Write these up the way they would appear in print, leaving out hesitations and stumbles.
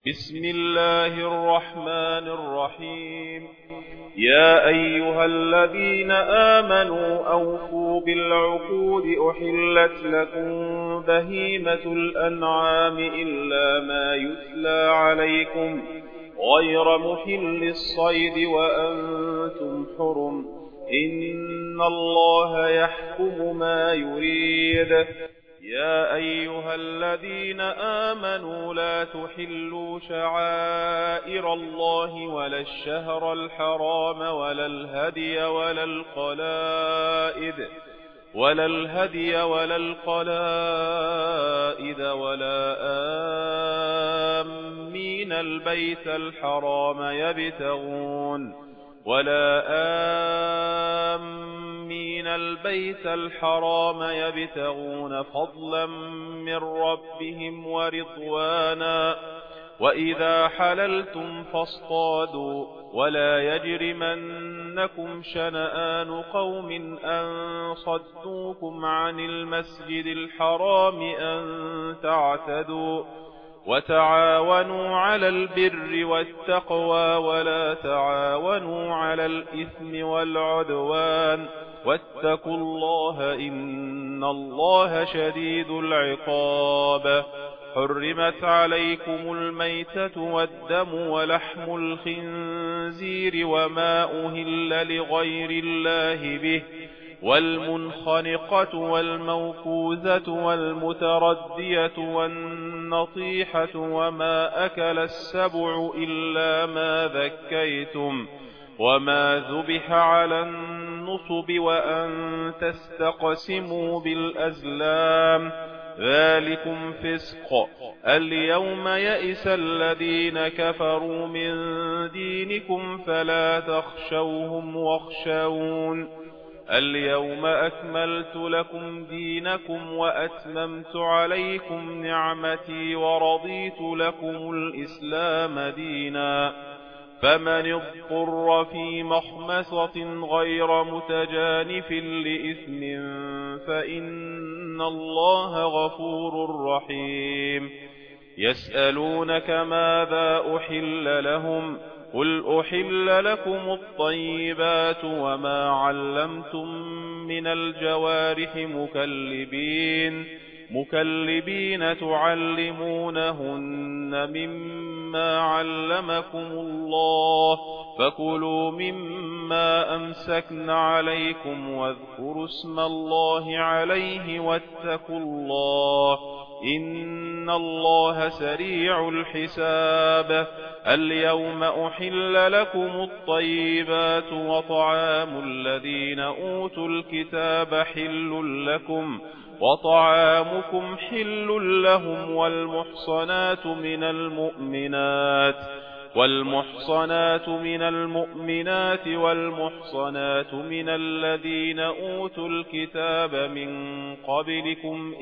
بسم الله الرحمن الرحيم. يا أيها الذين آمنوا أوفوا بالعقود أحلت لكم بهيمة الأنعام إلا ما يتلى عليكم غير محل الصيد وأنتم حرم إن الله يحكم ما يريد. يا أيها الذين آمنوا لا تحلوا شعائر الله ولا الشهر الحرام ولا الهدي ولا القلائد ولا آمين البيت الحرام يبتغون فضلا من ربهم ورضوانا. وإذا حللتم فاصطادوا ولا يجرمنكم شنآن قوم أن صدوكم عن المسجد الحرام أن تعتدوا. وتعاونوا على البر والتقوى ولا تعاونوا على الإثم والعدوان واتقوا الله إن الله شديد العقاب. حرمت عليكم الميتة والدم ولحم الخنزير وما أهل لغير الله به والمنخنقة والموقوذة والمتردية والنطيحة وما أكل السبع إلا ما ذكيتم وما ذبح على النصب وأن تستقسموا بالأزلام ذلكم فسق. اليوم يئس الذين كفروا من دينكم فلا تخشوهم واخشون. اليوم أكملت لكم دينكم وأتممت عليكم نعمتي ورضيت لكم الإسلام دينا. فمن اضطر في مخمصة غير متجانف لإثم فإن الله غفور رحيم. يسألونك ماذا أحل لهم قل أحل لكم الطيبات وما علمتم من الجوارح مكلبين تعلمونهن مما علمكم الله فكلوا مما أمسكن عليكم واذكروا اسم الله عليه واتقوا الله إن الله سريع الحساب. اليوم أحل لكم الطيبات وطعام الذين أوتوا الكتاب حل لكم وطعامكم حل لهم والمحصنات من المؤمنات والمحصنات من الذين أوتوا الكتاب من قبلكم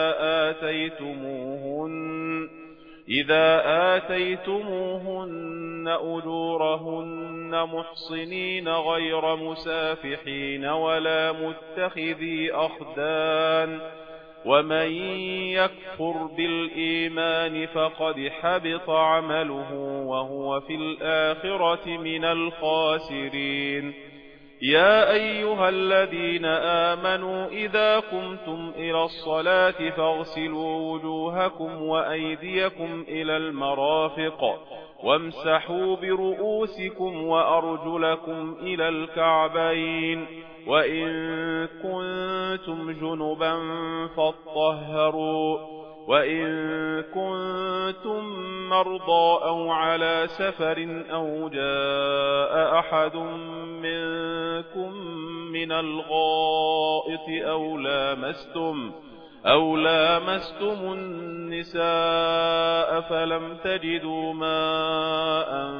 إذا آتيتموهن أجورهن محصنين غير مسافحين ولا متخذي أخدان. ومن يكفر بالإيمان فقد حبط عمله وهو في الآخرة من الخاسرين. يا أيها الذين آمنوا إذا قمتم إلى الصلاة فاغسلوا وجوهكم وأيديكم إلى المرافق وامسحوا برؤوسكم وأرجلكم إلى الكعبين وإن كنتم جنبا فاطهروا وإن كنتم مرضى أو على سفر أو جاء أحد منكم من الغائط أو لامستم النساء فلم تجدوا ماء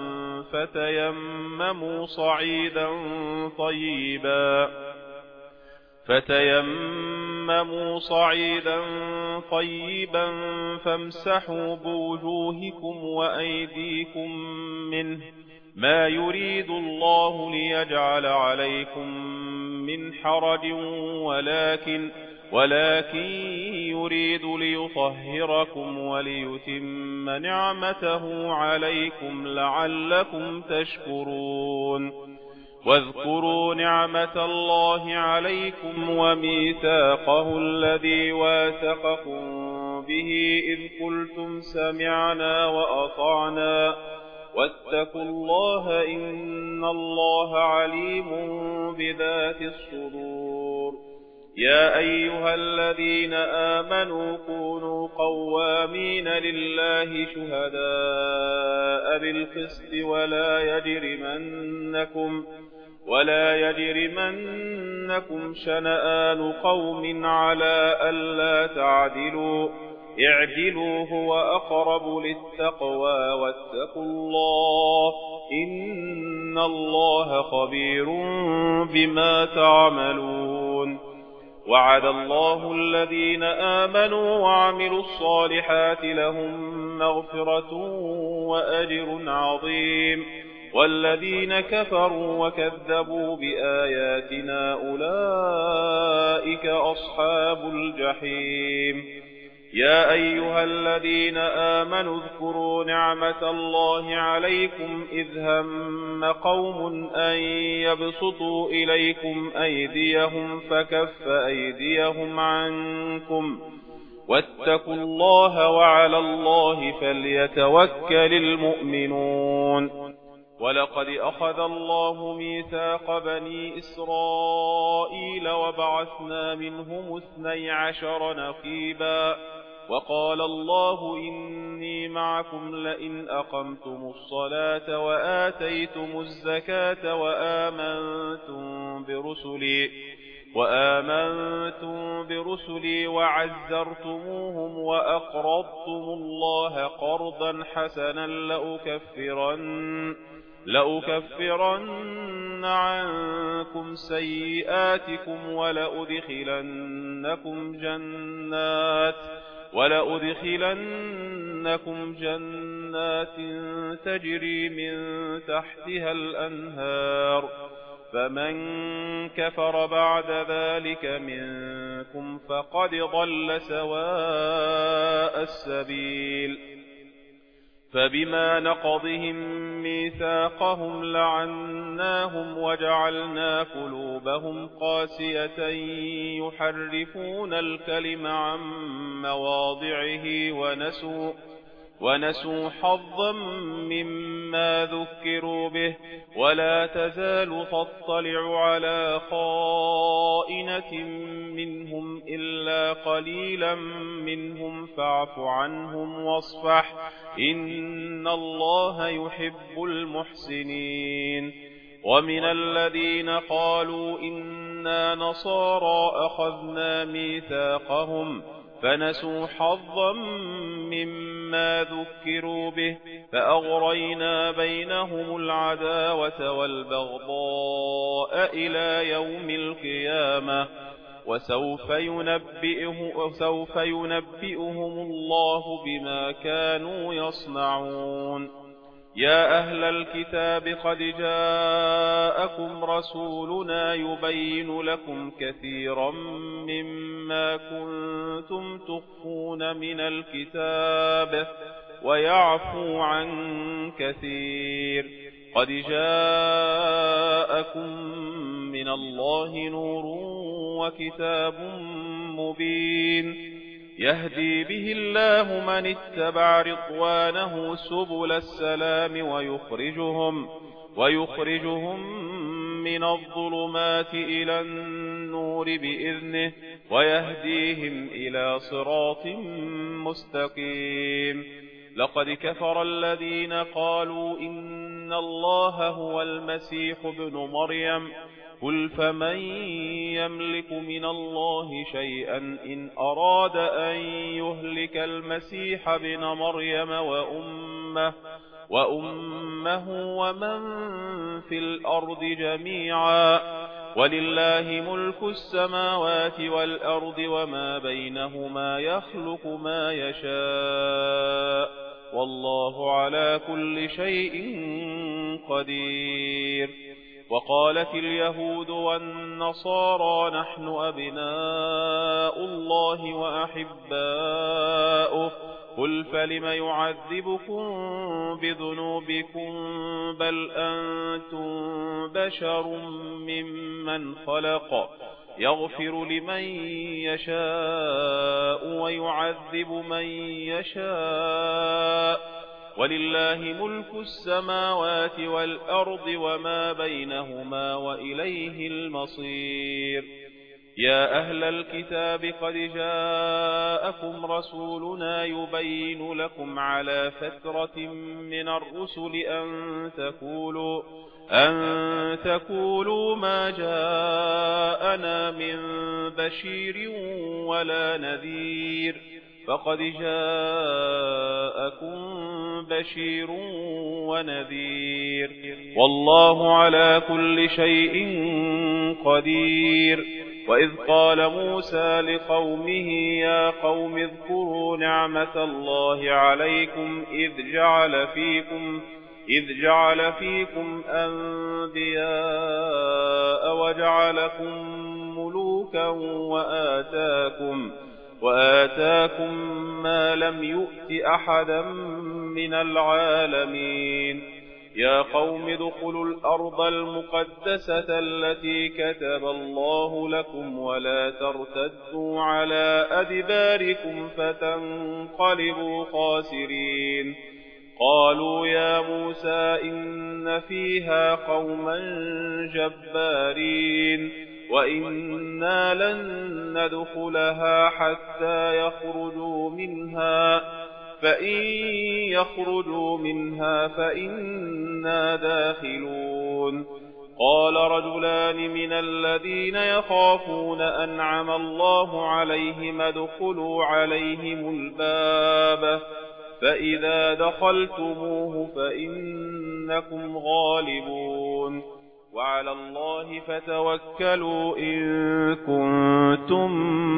فتيمموا صعيدا طيبا فامسحوا بوجوهكم وأيديكم منه ما يريد الله ليجعل عليكم من حرج ولكن يريد ليطهركم وليتم نعمته عليكم لعلكم تشكرون. واذكروا نعمة الله عليكم وميثاقه الذي واثقكم به إذ قلتم سمعنا وأطعنا واتقوا الله إن الله عليم بذات الصدور. يا أيها الذين آمنوا كونوا قوامين لله شهداء بالقسط ولا يجرمنكم شنآن قوم على ألا تعدلوا اعدلوا هو أقرب للتقوى واتقوا الله إن الله خبير بما تعملون. وعد الله الذين آمنوا وعملوا الصالحات لهم مغفرة وأجر عظيم، والذين كفروا وكذبوا بآياتنا أولئك أصحاب الجحيم. يا أيها الذين آمنوا اذكروا نعمة الله عليكم إذ هم قوم أن يبسطوا إليكم أيديهم فكف أيديهم عنكم واتقوا الله وعلى الله فليتوكل المؤمنون. ولقد أخذ الله ميثاق بني إسرائيل وبعثنا منهم 12 نقيبا وقال الله إني معكم لئن أقمتم الصلاة وآتيتم الزكاة وآمنتم برسلي وعزرتموهم وأقرضتم الله قرضا حسنا لأكفرن عنكم سيئاتكم ولأدخلنكم جنات تجري من تحتها الأنهار فمن كفر بعد ذلك منكم فقد ضل سواء السبيل. فبما نقضهم ميثاقهم لعناهم وجعلنا قلوبهم قاسية يحرفون الكلم عن مواضعه ونسوا حظا مما ذكروا به ولا تزال تطلع على خائنة منهم إلا قليلا منهم فاعف عنهم واصفح إن الله يحب المحسنين. ومن الذين قالوا إنا نصارى أخذنا ميثاقهم فنسوا حظا مما ذكروا به فأغرينا بينهم العداوة والبغضاء إلى يوم القيامة وسوف ينبئهم الله بما كانوا يصنعون. يا أهل الكتاب قد جاءكم رسولنا يبين لكم كثيرا مما كنتم تخفون من الكتاب ويعفو عن كثير. قد جاءكم من الله نور وكتاب مبين يهدي به الله من اتبع رضوانه سبل السلام ويخرجهم من الظلمات إلى النور بإذنه ويهديهم إلى صراط مستقيم. لقد كفر الذين قالوا إن الله هو المسيح ابن مريم قل فمن يملك من الله شيئا إن أراد أن يهلك المسيح ابن مريم وأمه ومن في الأرض جميعا ولله ملك السماوات والأرض وما بينهما يخلق ما يشاء والله على كل شيء قدير. وقالت اليهود والنصارى نحن أبناء الله وأحباؤه قل فلم يعذبكم بذنوبكم بل أنتم بشر ممن خلق يغفر لمن يشاء ويعذب من يشاء ولله ملك السماوات والأرض وما بينهما وإليه المصير يا أهل الكتاب قد جاءكم رسولنا يبين لكم على فترة من الرسل أن تقولوا ما جاءنا من بشير ولا نذير فقد جاءكم بشير ونذير والله على كل شيء قدير وإذ قال موسى لقومه يا قوم اذكروا نعمة الله عليكم إذ جعل فيكم أنبياء وجعلكم ملوكا وآتاكم ما لم يؤت أحدا من العالمين يا قوم ادخلوا الأرض المقدسة التي كتب الله لكم ولا ترتدوا على أدباركم فتنقلبوا خاسرين قالوا يا موسى إن فيها قوما جبارين وإنا لن ندخلها حتى يخرجوا منها فإن يخرجوا منها فإنا داخلون قال رجلان من الذين يخافون أنعم الله عليهم ادخلوا عليهم الباب فإذا دخلتموه فإنكم غالبون وعلى الله فتوكلوا إن كنتم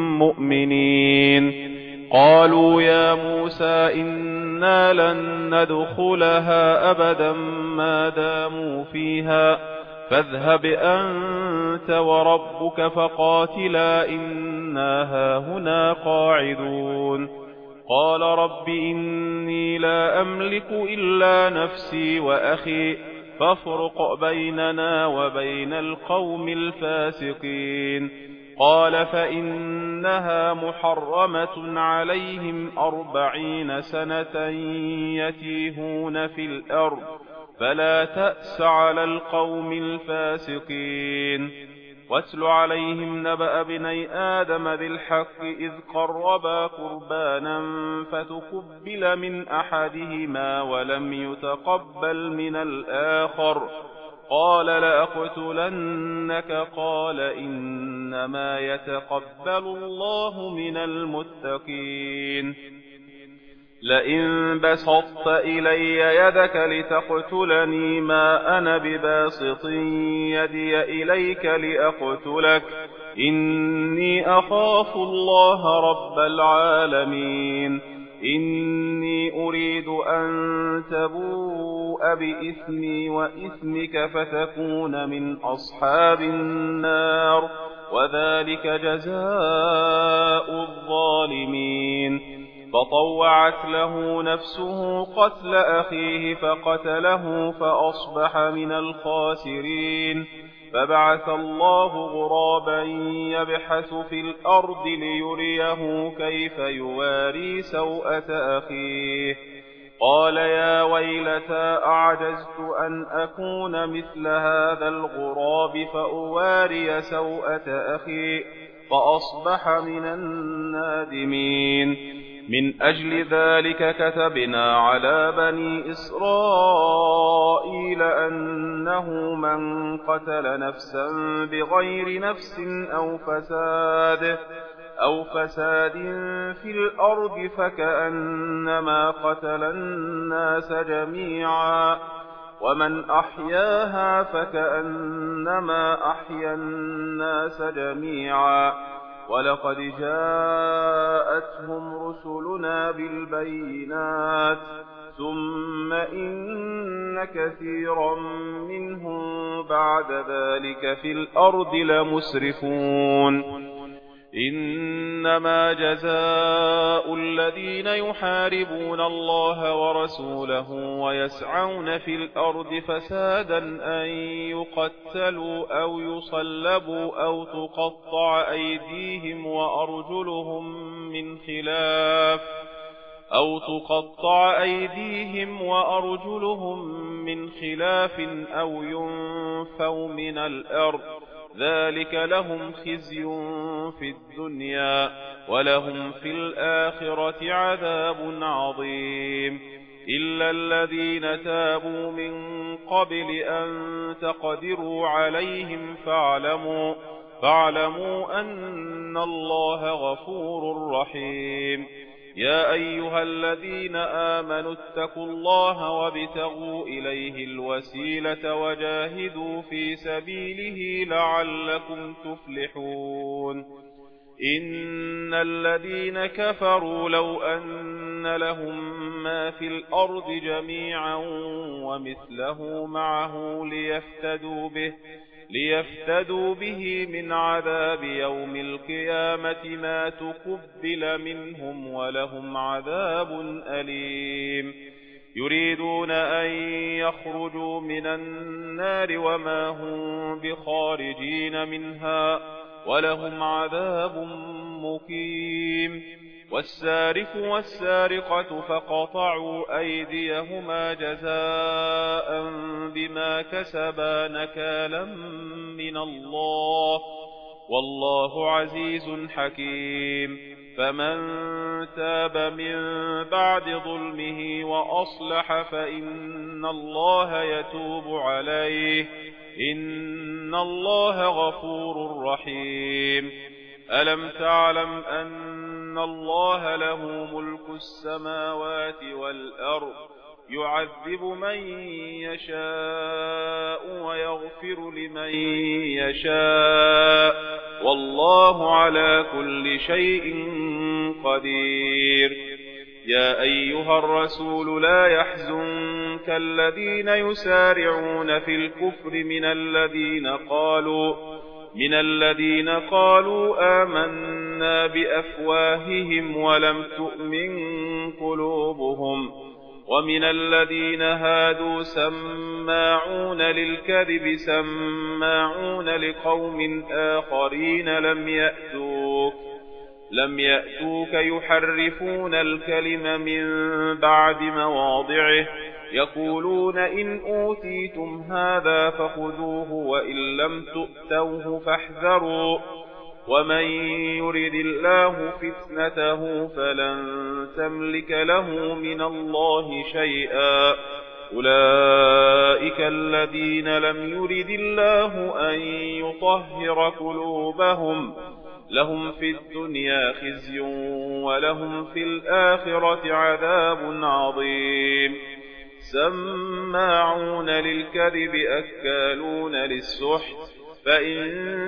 مؤمنين قالوا يا موسى إنا لن ندخلها أبدا ما داموا فيها فاذهب أنت وربك فقاتلا إنا هاهنا قاعدون قال رب إني لا أملك إلا نفسي وأخي فافرق بيننا وبين القوم الفاسقين قال فإنها محرمة عليهم 40 سنة يتيهون في الأرض فلا تأس على القوم الفاسقين واتل عليهم نبأ ابني آدم بالحق إذ قربا قربانا فتقبل من أحدهما ولم يتقبل من الآخر قال لأقتلنك قال إنما يتقبل الله من المتقين لئن بسطت إلي يدك لتقتلني ما أنا بباسط يدي إليك لأقتلك إني أخاف الله رب العالمين إني أريد أن تبوء بإثمي وإثمك فتكون من أصحاب النار وذلك جزاء الظالمين فطوعت له نفسه قتل أخيه فقتله فأصبح من الخاسرين فبعث الله غرابا يبحث في الأرض ليريه كيف يواري سوءة أخيه قال يا ويلتى أعجزت أن أكون مثل هذا الغراب فأواري سوءة أخي فأصبح من النادمين من أجل ذلك كتبنا على بني إسرائيل أنه من قتل نفسا بغير نفس أو فساد في الأرض فكأنما قتل الناس جميعا ومن أحياها فكأنما أحيا الناس جميعا ولقد جاءتهم رسلنا بالبينات ثم إن وإن كثيرا منهم بعد ذلك في الأرض لمسرفون إنما جزاء الذين يحاربون الله ورسوله ويسعون في الأرض فسادا أن يقتلوا أو يصلبوا أو وأرجلهم من خلاف أو ينفوا من الأرض ذلك لهم خزي في الدنيا ولهم في الآخرة عذاب عظيم إلا الذين تابوا من قبل أن تقدروا عليهم فاعلموا أن الله غفور رحيم يا أيها الذين آمنوا اتقوا الله وابتغوا إليه الوسيلة وجاهدوا في سبيله لعلكم تفلحون إن الذين كفروا لو أن لهم ما في الأرض جميعا ومثله معه ليفتدوا به من عذاب يوم القيامة ما تقبل منهم ولهم عذاب أليم يريدون أن يخرجوا من النار وما هم بخارجين منها ولهم عذاب مقيم والسارق والسارقة فقطعوا أيديهما جزاء بما كسبا نكالا من الله والله عزيز حكيم فمن تاب من بعد ظلمه وأصلح فإن الله يتوب عليه إن الله غفور رحيم ألم تعلم أن الله له ملك السماوات والأرض يعذب من يشاء ويغفر لمن يشاء والله على كل شيء قدير يا أيها الرسول لا يحزنك الذين يسارعون في الكفر من الذين قالوا آمنا بأفواههم ولم تؤمن قلوبهم ومن الذين هادوا سماعون للكذب سماعون لقوم آخرين لم يأتوك يحرفون الكلم من بعد مواضعه يقولون إن أوتيتم هذا فخذوه وإن لم تؤتوه فاحذروا ومن يرد الله فتنته فلن تملك له من الله شيئا أولئك الذين لم يرد الله أن يطهر قلوبهم لهم في الدنيا خزي ولهم في الآخرة عذاب عظيم سماعون للكذب أكالون للسحت فإن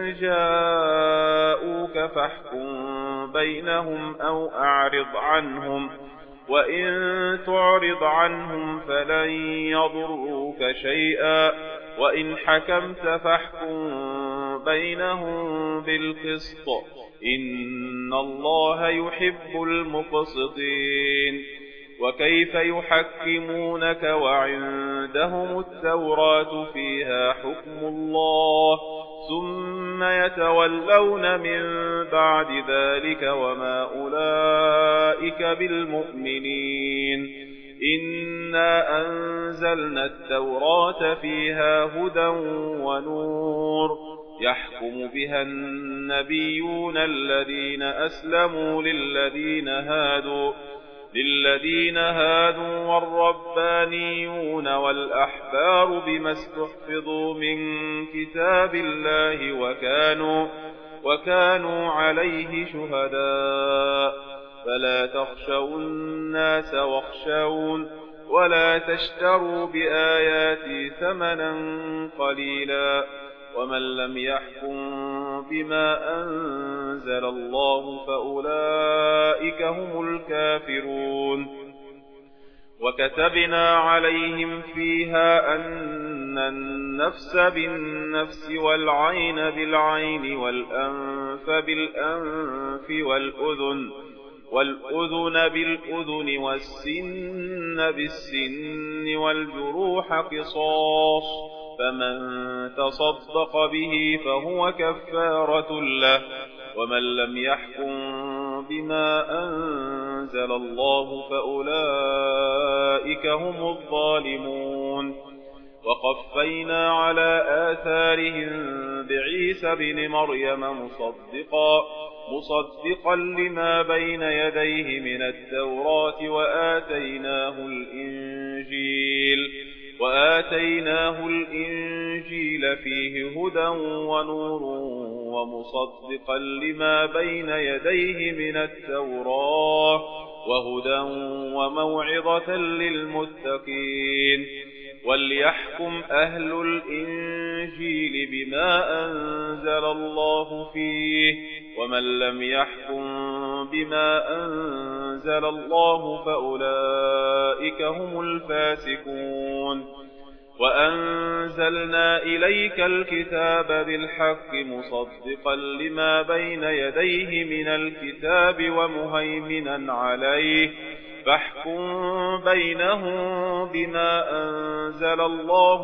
جاءوك فاحكم بينهم أو أعرض عنهم وإن تعرض عنهم فلن يضروك شيئا وإن حكمت فاحكم بينهم بالقسط إن الله يحب المقسطين وكيف يحكمونك وعندهم التوراة فيها حكم الله ثم يتولون من بعد ذلك وما أولئك بالمؤمنين إنا أنزلنا التوراة فيها هدى ونور يحكم بها النبيون الذين أسلموا للذين هادوا والربانيون والأحبار بما استحفظوا من كتاب الله وكانوا عليه شهداء فلا تخشوا الناس واخشون ولا تشتروا بآياتي ثمنا قليلا ومن لم يحكم بما أنزل الله فأولئك هم الكافرون وكتبنا عليهم فيها أن النفس بالنفس والعين بالعين والأنف بالأنف والأذن بالأذن والسن بالسن والجروح قصاص، فمن تصدق به فهو كفارة له. ومن لم يحكم بما أنزل الله فأولئك هم الظالمون. وقفينا على آثارهم بعيسى بن مريم مصدقا لما بين يديه من التوراة وآتيناه الإنجيل فيه هدى ونور ومصدقا لما بين يديه من التوراة وهدى وموعظة للمتقين. وليحكم أهل الإنجيل بما أنزل الله فيه، ومن لم يحكم بما أنزل الله فأولئك هم الفاسقون. وأنزلنا إليك الكتاب بالحق مصدقا لما بين يديه من الكتاب ومهيمنا عليه، فاحكم بينهم بما أنزل الله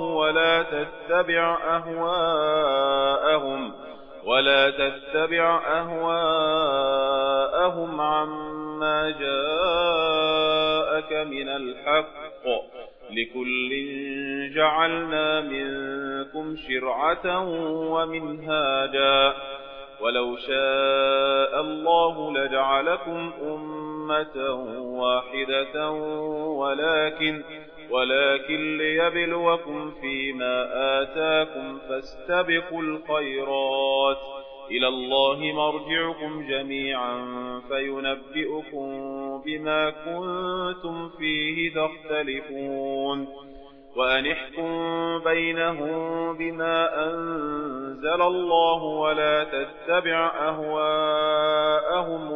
ولا تتبع أهواءهم عما جاءك من الحق، لكل جعلنا منكم شرعة ومنهاجا، ولو شاء الله لجعلكم أمة واحدة ولكن ليبلوكم فيما آتاكم، فاستبقوا الخيرات، إلى الله مرجعكم جميعا فينبئكم بما كنتم فيه تختلفون. وأنحكم بينهم بما أنزل الله ولا تتبع أهواءهم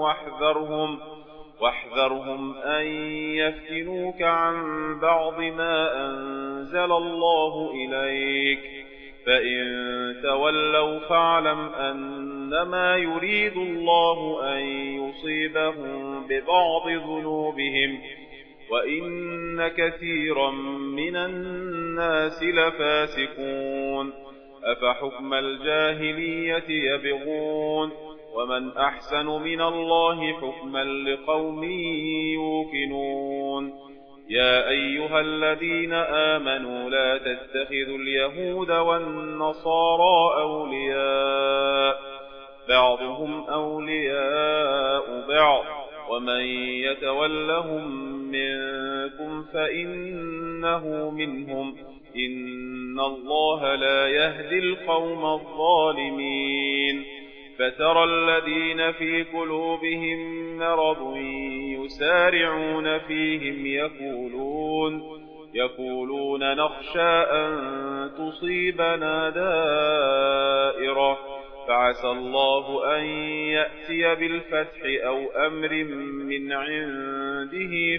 واحذرهم أن يفتنوك عن بعض ما أنزل الله إليك، فإن تولوا فاعلم أنما يريد الله أن يصيبهم ببعض ذنوبهم، وإن كثيرا من الناس لفاسقون. أفحكم الجاهلية يبغون، ومن أحسن من الله حكما لقوم يوقنون. يا أيها الذين آمنوا لا تتخذوا اليهود والنصارى أولياء، بعضهم أولياء بعض، ومن يتولهم منكم فإنه منهم، إن الله لا يهدي القوم الظالمين. فترى الذين في قلوبهم مرض يسارعون فيهم يقولون نخشى أن تصيبنا دائرة، فعسى الله أن يأتي بالفتح أو أمر من عنده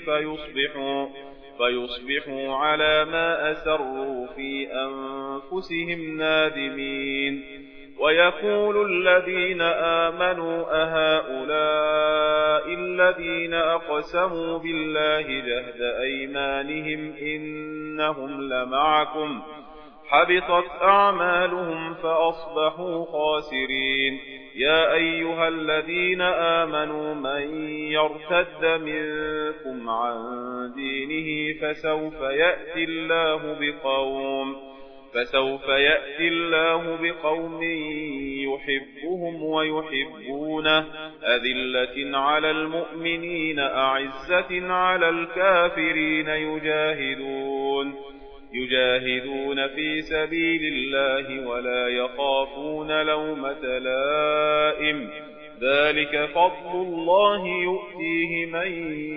فيصبحوا على ما أسروا في أنفسهم نادمين. ويقول الذين آمنوا أهؤلاء الذين أقسموا بالله جهد أيمانهم إنهم لمعكم، حبطت أعمالهم فأصبحوا خاسرين. يا أيها الذين آمنوا من يرتد منكم عن دينه فسوف يأتي الله بقوم يحبهم ويحبونه، أذلة على المؤمنين أعزة على الكافرين، يجاهدون في سبيل الله ولا يخافون لومة لائم، ذلك فضل الله يؤتيه من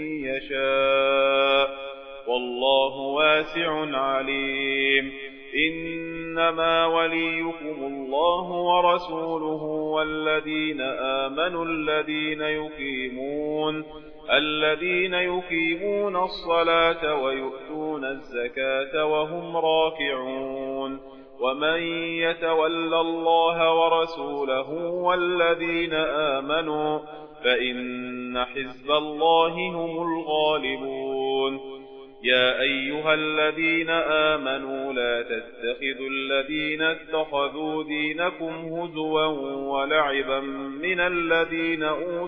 يشاء، والله واسع عليم. إنما وليكم الله ورسوله والذين آمنوا الذين يقيمون الصلاة ويؤتون الزكاة وهم راكعون ومن يتول الله ورسوله والذين آمنوا فإن حزب الله هم الغالبون يا أيها الذين آمنوا لا تتخذوا الذين اتخذوا دينكم هزوا ولعبا من الذين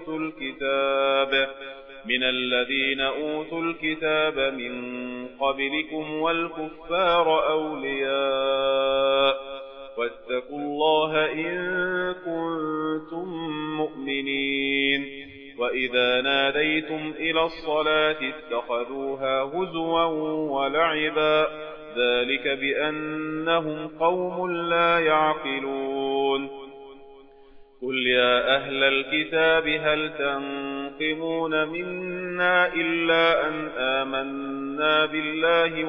أوتوا الكتاب من قبلكم والكفار أولياء واتقوا الله إن كنتم مؤمنين وإذا ناديتم إلى الصلاة اتخذوها هزوا ولعبا ذلك بأنهم قوم لا يعقلون قل يا أهل الكتاب هل تنقمون منا إلا أن آمنا بالله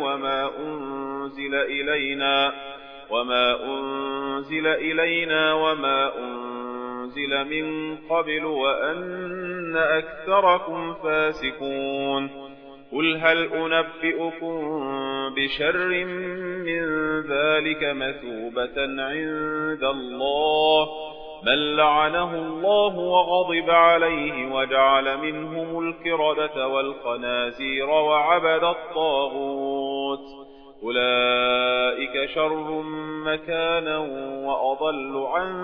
وما أنزل إلينا وما أنزل من قبل وأن أكثركم فاسقون قل هل أنبئكم بشر من ذلك مثوبة عند الله من لعنه الله وغضب عليه وجعل منهم القردة والخنازير وعبد الطاغوت أولئك شر مكانا وأضل عن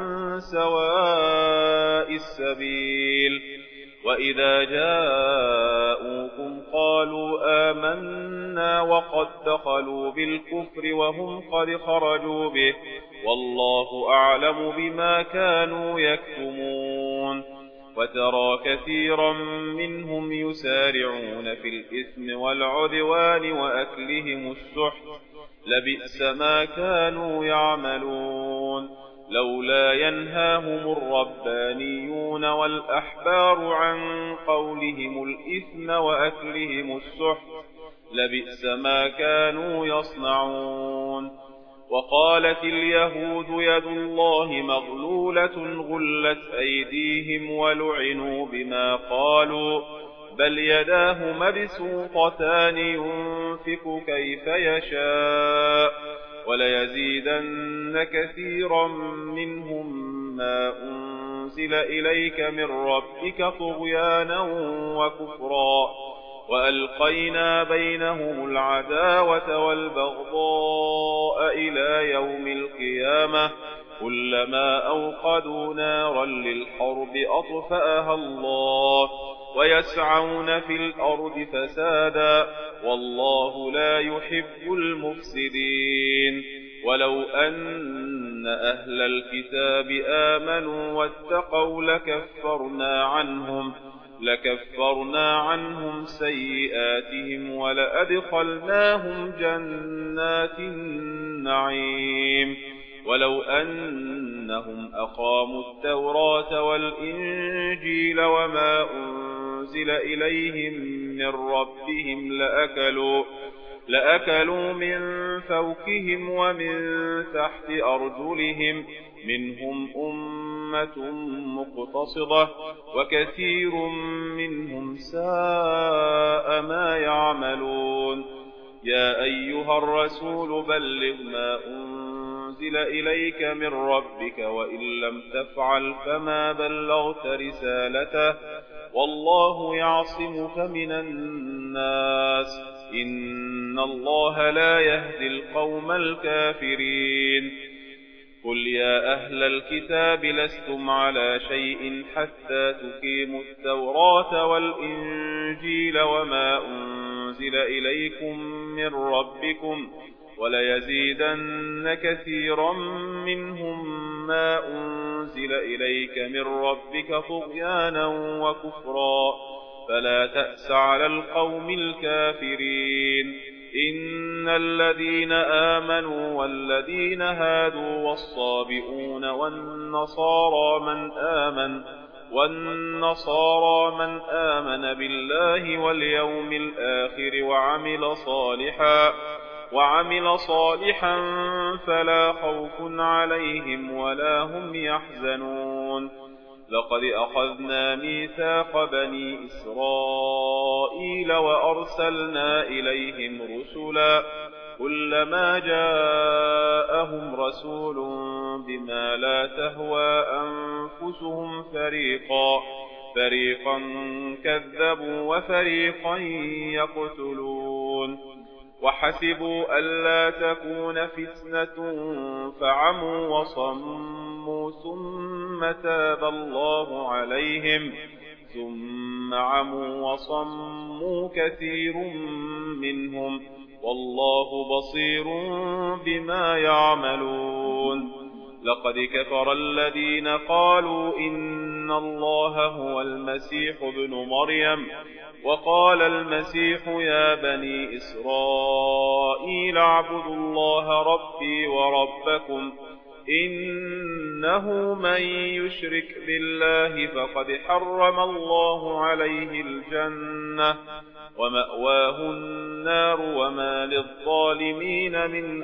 سواء السبيل وإذا جاءوكم قالوا آمنا وقد دخلوا بالكفر وهم قد خرجوا به والله أعلم بما كانوا يكتمون وترى كثيرا منهم يسارعون في الإثم والعدوان وأكلهم السحت لبئس ما كانوا يعملون لولا ينهاهم الربانيون والأحبار عن قولهم الإثم وأكلهم السحت لبئس ما كانوا يصنعون وقالت اليهود يد الله مغلولة غلت أيديهم ولعنوا بما قالوا بل يداه مبسوطتان ينفق كيف يشاء وليزيدن كثيرا منهم ما أنزل إليك من ربك طغيانا وكفرا وألقينا بينهم العداوة والبغضاء إلى يوم القيامة كلما أوقدوا نارا للحرب أطفأها الله ويسعون في الأرض فسادا والله لا يحب المفسدين ولو أن أهل الكتاب آمنوا واتقوا لكفرنا عنهم سيئاتهم ولأدخلناهم جنات النعيم ولو أنهم أقاموا التوراة والإنجيل وما أنزل إليهم من ربهم لأكلوا من فوقهم ومن تحت أرجلهم منهم أمة مقتصدة وكثير منهم ساء ما يعملون يا أيها الرسول بلغ ما أنزل إليك من ربك وإن لم تفعل فما بلغت رسالته والله يعصمك من الناس إن الله لا يهدي القوم الكافرين قل يا أهل الكتاب لستم على شيء حتى تقيموا التوراة والإنجيل وما أنزل إليكم من ربكم وليزيدن كثيرا منهم ما أنزل إليك من ربك طغيانا وكفرا فلا تأس على القوم الكافرين إن الذين آمنوا والذين هادوا والصابئون والنصارى من آمن بالله واليوم الآخر وعمل صالحا فلا خوف عليهم ولا هم يحزنون لقد أخذنا ميثاق بني إسرائيل وأرسلنا إليهم رسلا كلما جاءهم رسول بما لا تهوى أنفسهم فريقا كذبوا وفريقا يقتلون وحسبوا ألا تكون فتنة فعموا وصموا ثم تاب الله عليهم ثم عموا وصموا كثير منهم والله بصير بما يعملون لقد كفر الذين قالوا إن الله هو المسيح ابن مريم وقال المسيح يا بني إسرائيل اعبدوا الله ربي وربكم إنه من يشرك بالله فقد حرم الله عليه الجنة ومأواه النار وما للظالمين من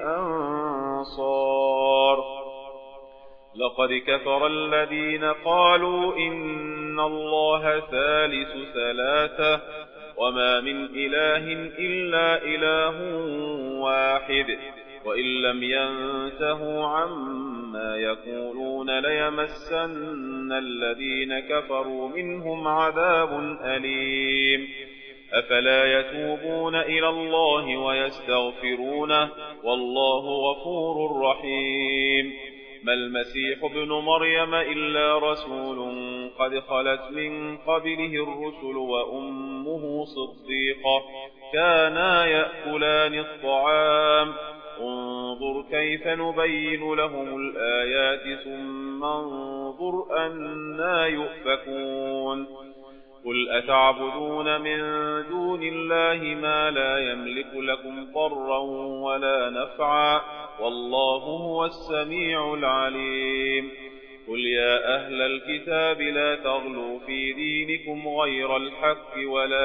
أنصار لقد كفر الذين قالوا إن الله ثالث ثلاثة وما من إله إلا إله واحد وإن لم ينتهوا عما يقولون ليمسن الذين كفروا منهم عذاب أليم أفلا يتوبون إلى الله ويستغفرونه والله غفور رحيم ما المسيح ابن مريم إلا رسول قد خلت من قبله الرسل وأمه صديقة كانا يأكلان الطعام انظر كيف نبين لهم الآيات ثم انظر أنا يؤفكون قل أتعبدون من دون الله ما لا يملك لكم ضرا ولا نفعا والله هو السميع العليم قل يا أهل الكتاب لا تغلوا في دينكم غير الحق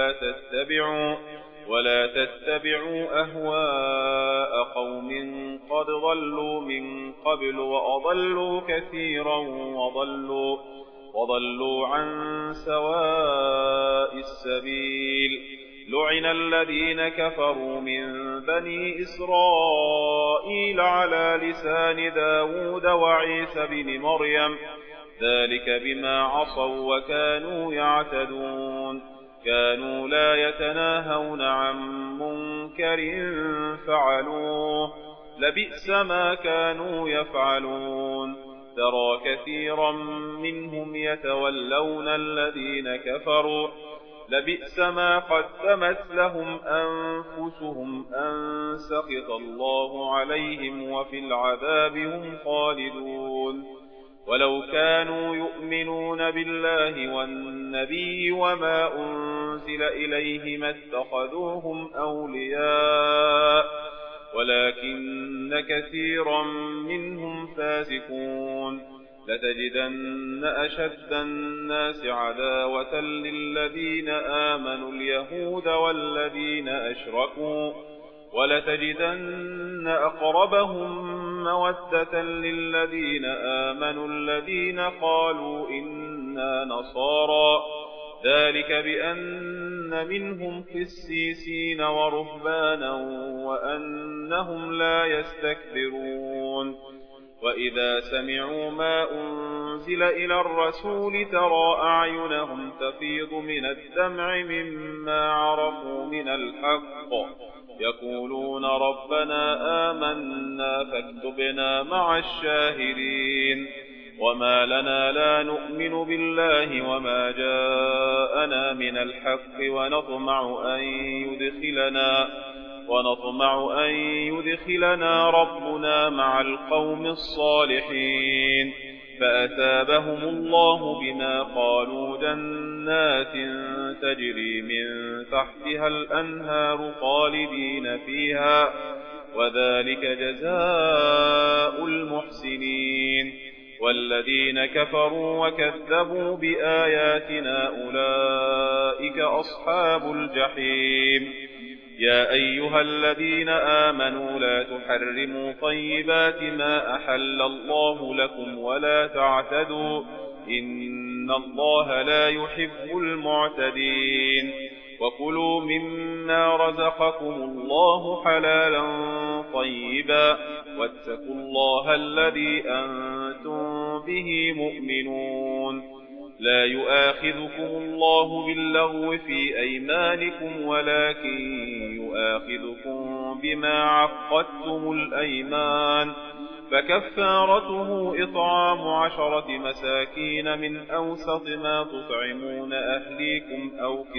ولا تتبعوا أهواء قوم قد ضلوا من قبل وأضلوا كثيرا وضلوا عن سواء السبيل لعن الذين كفروا من بني إسرائيل على لسان داود وعيسى بن مريم ذلك بما عصوا وكانوا يعتدون كانوا لا يتناهون عن منكر فعلوه لبئس ما كانوا يفعلون ترى كثيرا منهم يتولون الذين كفروا لبئس ما قدمت لهم أنفسهم أن سخط الله عليهم وفي العذاب هم خالدون ولو كانوا يؤمنون بالله والنبي وما أنزل إليه ما اتخذوهم أولياء ولكن كثيرا منهم فاسقون لتجدن أشد الناس عداوة للذين آمنوا اليهود والذين أشركوا ولتجدن أقربهم مودة للذين آمنوا الذين قالوا إنا نصارى ذلك بأن منهم قسيسين ورهبانا وأنهم لا يستكبرون وإذا سمعوا ما أنزل إلى الرسول ترى أعينهم تفيض من الدمع مما عرفوا من الحق يقولون ربنا آمنا فاكتبنا مع الشاهدين وما لنا لا نؤمن بالله وما جاءنا من الحق ونطمع أن يدخلنا ربنا مع القوم الصالحين فأثابهم الله بما قالوا جنات تجري من تحتها الأنهار خالدين فيها وذلك جزاء المحسنين والذين كفروا وكذبوا بآياتنا أولئك أصحاب الجحيم يا أيها الذين آمنوا لا تحرموا طيبات ما أحل الله لكم ولا تعتدوا إن إن الله لا يحب المعتدين وكلوا مما رزقكم الله حلالا طيبا واتقوا الله الذي أنتم به مؤمنون لا يؤاخذكم الله باللغو في أيمانكم ولكن يؤاخذكم بما عقدتم الأيمان فكفارته إطعام 10 مساكين من أوسط ما تطعمون أهليكم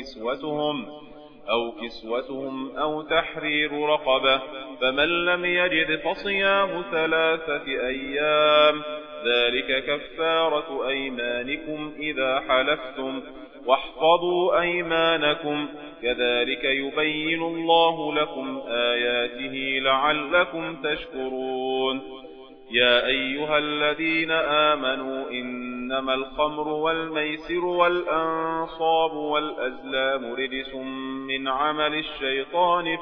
أو كسوتهم أو تحرير رقبة فمن لم يجد فصيام 3 أيام ذلك كفارة أيمانكم إذا حلفتم واحفظوا أيمانكم كذلك يبين الله لكم آياته لعلكم تشكرون يا أيها الذين آمنوا إنما الخمر والميسر والأنصاب والأزلام رجس من عمل الشيطان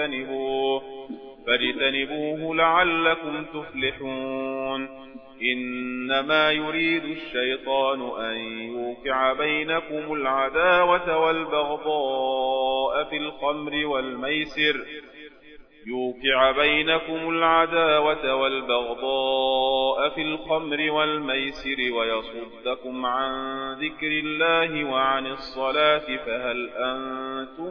فاجتنبوه لعلكم تفلحون إنما يريد الشيطان أن يوقع بينكم العداوة والبغضاء في الخمر والميسر ويصدكم عن ذكر الله وعن الصلاة فهل أنتم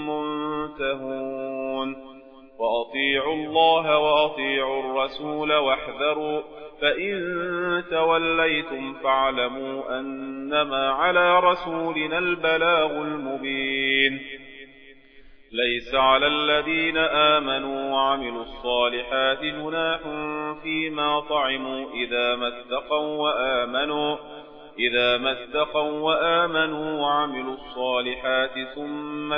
منتهون وأطيعوا الله وأطيعوا الرسول واحذروا فإن توليتم فاعلموا أنما على رسولنا البلاغ المبين ليس على الذين آمنوا وعملوا الصالحات جناح فيما طعموا إذا ما اتقوا وآمنوا وعملوا الصالحات ثم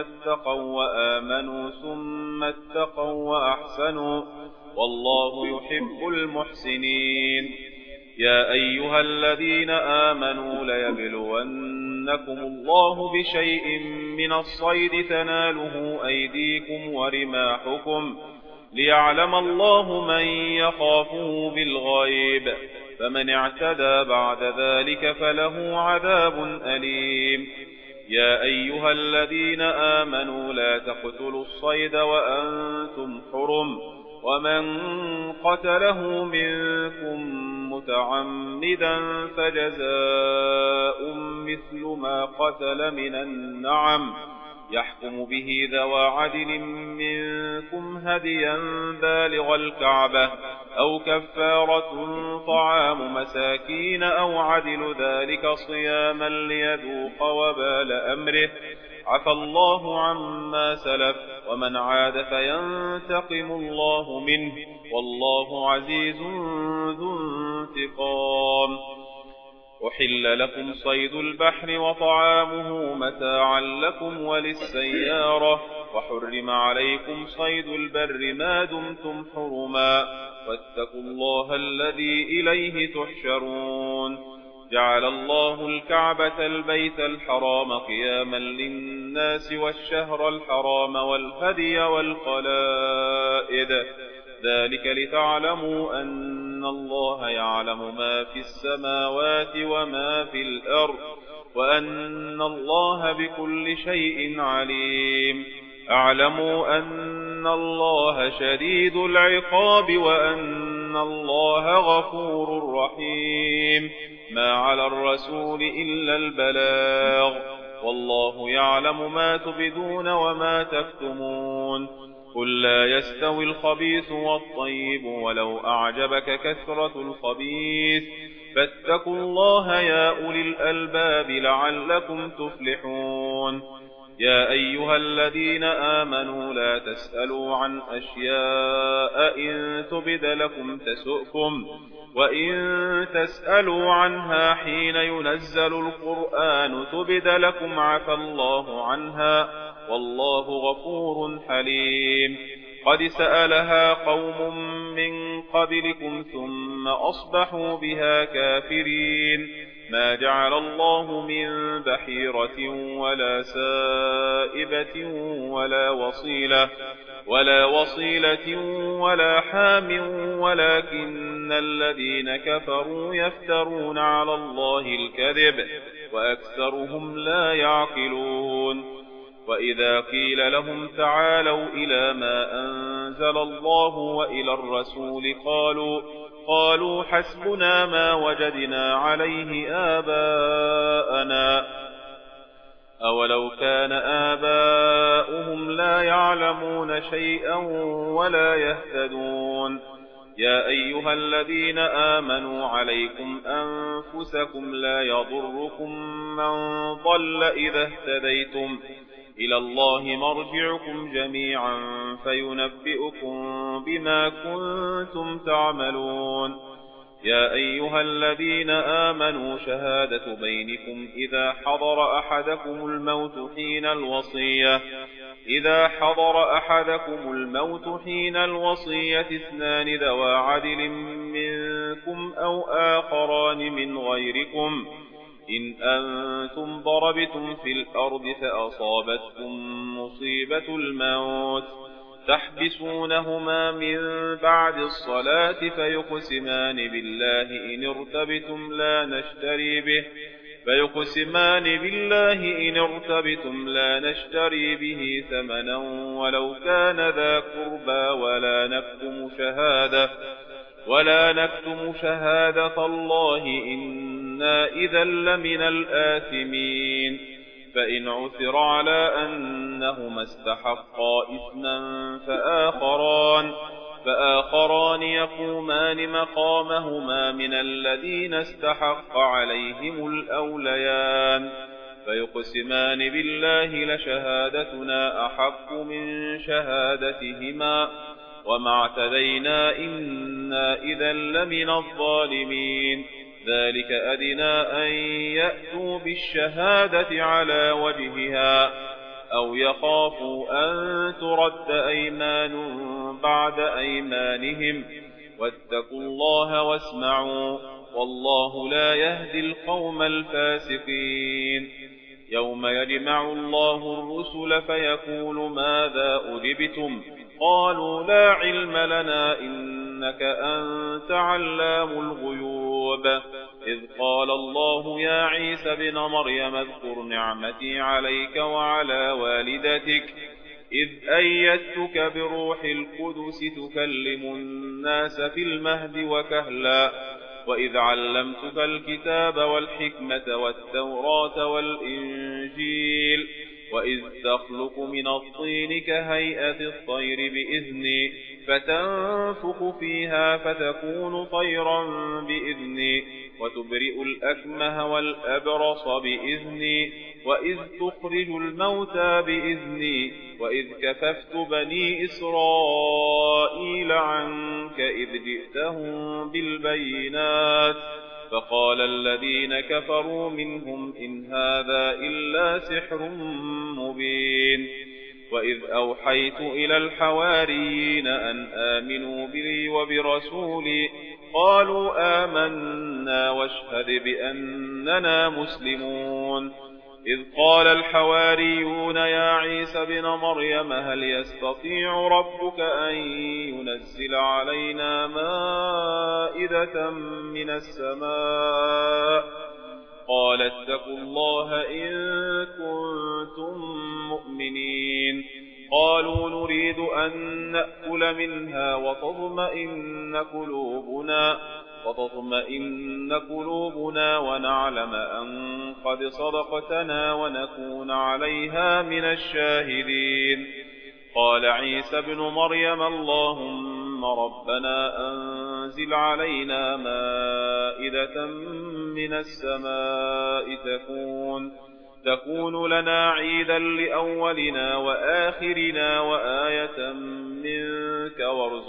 اتقوا وأحسنوا والله يحب المحسنين يا أيها الذين آمنوا ليبلونكم الله بشيء من الصيد تناله أيديكم ورماحكم ليعلم الله من يخافه بالغيب فمن اعتدى بعد ذلك فله عذاب أليم يا أيها الذين آمنوا لا تقتلوا الصيد وأنتم حرم ومن قتله منكم متعمدا فجزاء مثل ما قتل من النعم يحكم به ذوى عدل منكم هديا بالغ الكعبة أو كفارة طعام مساكين أو عدل ذلك صياما ليذوق وبال أمره عفى الله عما سلف ومن عاد فينتقم الله منه والله عزيز ذو انتقام أحل لكم صيد البحر وطعامه متاعا لكم وللسيارة وحرم عليكم صيد البر ما دمتم حرما واتقوا الله الذي إليه تحشرون جعل الله الكعبة البيت الحرام قياما للناس والشهر الحرام والهدي والقلائد ذلك لتعلموا أن الله يعلم ما في السماوات وما في الأرض وأن الله بكل شيء عليم اعلموا أن الله شديد العقاب وأن الله غفور رحيم ما على الرسول إلا البلاغ والله يعلم ما تبدون وما تكتمون قل لا يستوي الخبيث والطيب ولو أعجبك كثرة الخبيث فاتقوا الله يا أولي الألباب لعلكم تفلحون يا أيها الذين آمنوا لا تسألوا عن أشياء إن تبد لكم تسؤكم وإن تسألوا عنها حين ينزل القرآن تبد لكم عفى الله عنها والله غفور حليم قد سألها قوم من قبلكم ثم أصبحوا بها كافرين ما جعل الله من بحيرة ولا سائبة ولا وصيلة ولا حام ولكن الذين كفروا يفترون على الله الكذب وأكثرهم لا يعقلون. وإذا قيل لهم تعالوا إلى ما أنزل الله وإلى الرسول قالوا حسبنا ما وجدنا عليه آباءنا أولو كان آباؤهم لا يعلمون شيئا ولا يهتدون. يا أيها الذين آمنوا عليكم أنفسكم لا يضركم من ضل إذا اهتديتم إلى الله مرجعكم جميعا فينبئكم بما كنتم تعملون. يا أيها الذين آمنوا شهادة بينكم إذا حضر أحدكم الموت حين الوصية اثنان ذوى عدل منكم أو آخران من غيركم إن أنتم ضربتم في الأرض فأصابتكم مصيبة الموت تحبسونهما من بعد الصلاة فيقسمان بالله إن ارتبتم لا نشتري به ثمنا ولو كان ذا قربى ولا نكتم شهادة الله إنا إذا لمن الآثمين. فإن عثر على أنهما استحقا إثما فآخران يقومان مقامهما من الذين استحق عليهم الأوليان فيقسمان بالله لشهادتنا أحق من شهادتهما وما اعتدينا إنا إذا لمن الظالمين. ذلك أدنى أن يأتوا بالشهادة على وجهها أو يخافوا أن ترد أيمان بعد أيمانهم واتقوا الله واسمعوا والله لا يهدي القوم الفاسقين. يوم يجمع الله الرسل فيقول ماذا أجبتم قالوا لا علم لنا إنك أنت علام الغيوب. إذ قال الله يا عيسى ابن مريم اذكر نعمتي عليك وعلى والدتك إذ أيدتك بروح القدس تكلم الناس في المهد وكهلا وإذ علمتك الكتاب والحكمة والتوراة والإنجيل وإذ تخلق من الطين كهيئة الطير بإذني فتنفخ فيها فتكون طيرا بإذني وتبرئ الأكمه والأبرص بإذني وإذ تخرج الموتى بإذني وإذ كففت بني إسرائيل عنك إذ جئتهم بالبينات فقال الذين كفروا منهم إن هذا إلا سحر مبين. وإذ أوحيت إلى الحواريين أن آمنوا بي وبرسولي قالوا آمنا واشهد بأننا مسلمون. إذ قال الحواريون يا عيسى ابن مريم هل يستطيع ربك أن ينزل علينا مائدة من السماء قال اتقوا الله إن كنتم مؤمنين. قالوا نريد أن نأكل منها وتطمئن قلوبنا ونعلم أن قد صدقتنا ونكون عليها من الشاهدين. قال عيسى ابن مريم اللهم ربنا أنزل علينا مائدة من السماء تكون لنا عيدا لأولنا وآخرنا وآية منك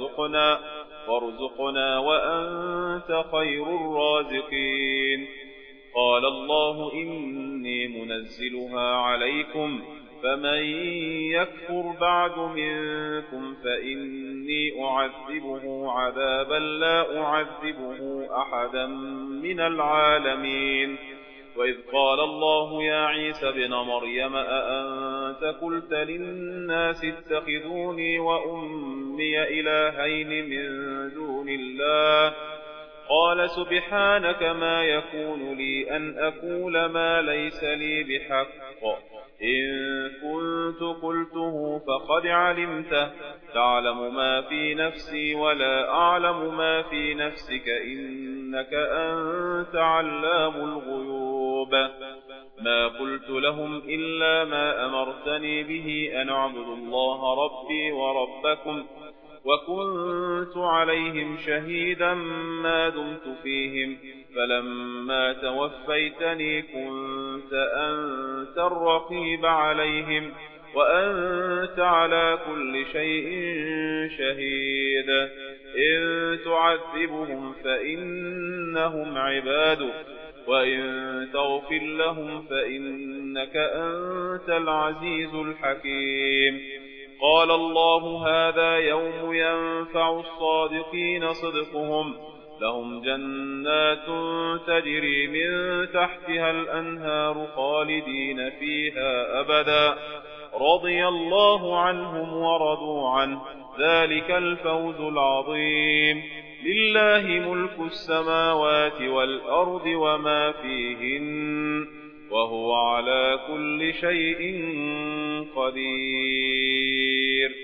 وارزقنا وأنت خير الرازقين. قال الله إني منزلها عليكم فمن يكفر بعد منكم فإني أعذبه عذابا لا أعذبه أحدا من العالمين. وإذ قال الله يا عيسى ابن مريم أأنت قلت للناس اتخذوني وأمي إلهين من دون الله قال سبحانك ما يكون لي أن أقول ما ليس لي بحق، إن كنت قلته فقد علمته، تعلم ما في نفسي ولا أعلم ما في نفسك، إنك أنت علام الغيوب. ما قلت لهم إلا ما أمرتني به أن اعبدوا الله ربي وربكم، وكنت عليهم شهيدا ما دمت فيهم، فلما توفيتني كنت أنت الرقيب عليهم، وأنت على كل شيء شهيد. إن تعذبهم فإنهم عبادك، وإن تغفر لهم فإنك أنت العزيز الحكيم. قال الله هذا يوم ينفع الصادقين صدقهم، لهم جنات تجري من تحتها الأنهار خالدين فيها أبدا، رضي الله عنهم ورضوا عنه، ذلك الفوز العظيم. لله ملك السماوات والأرض وما فيهن، وهو على كل شيء قدير.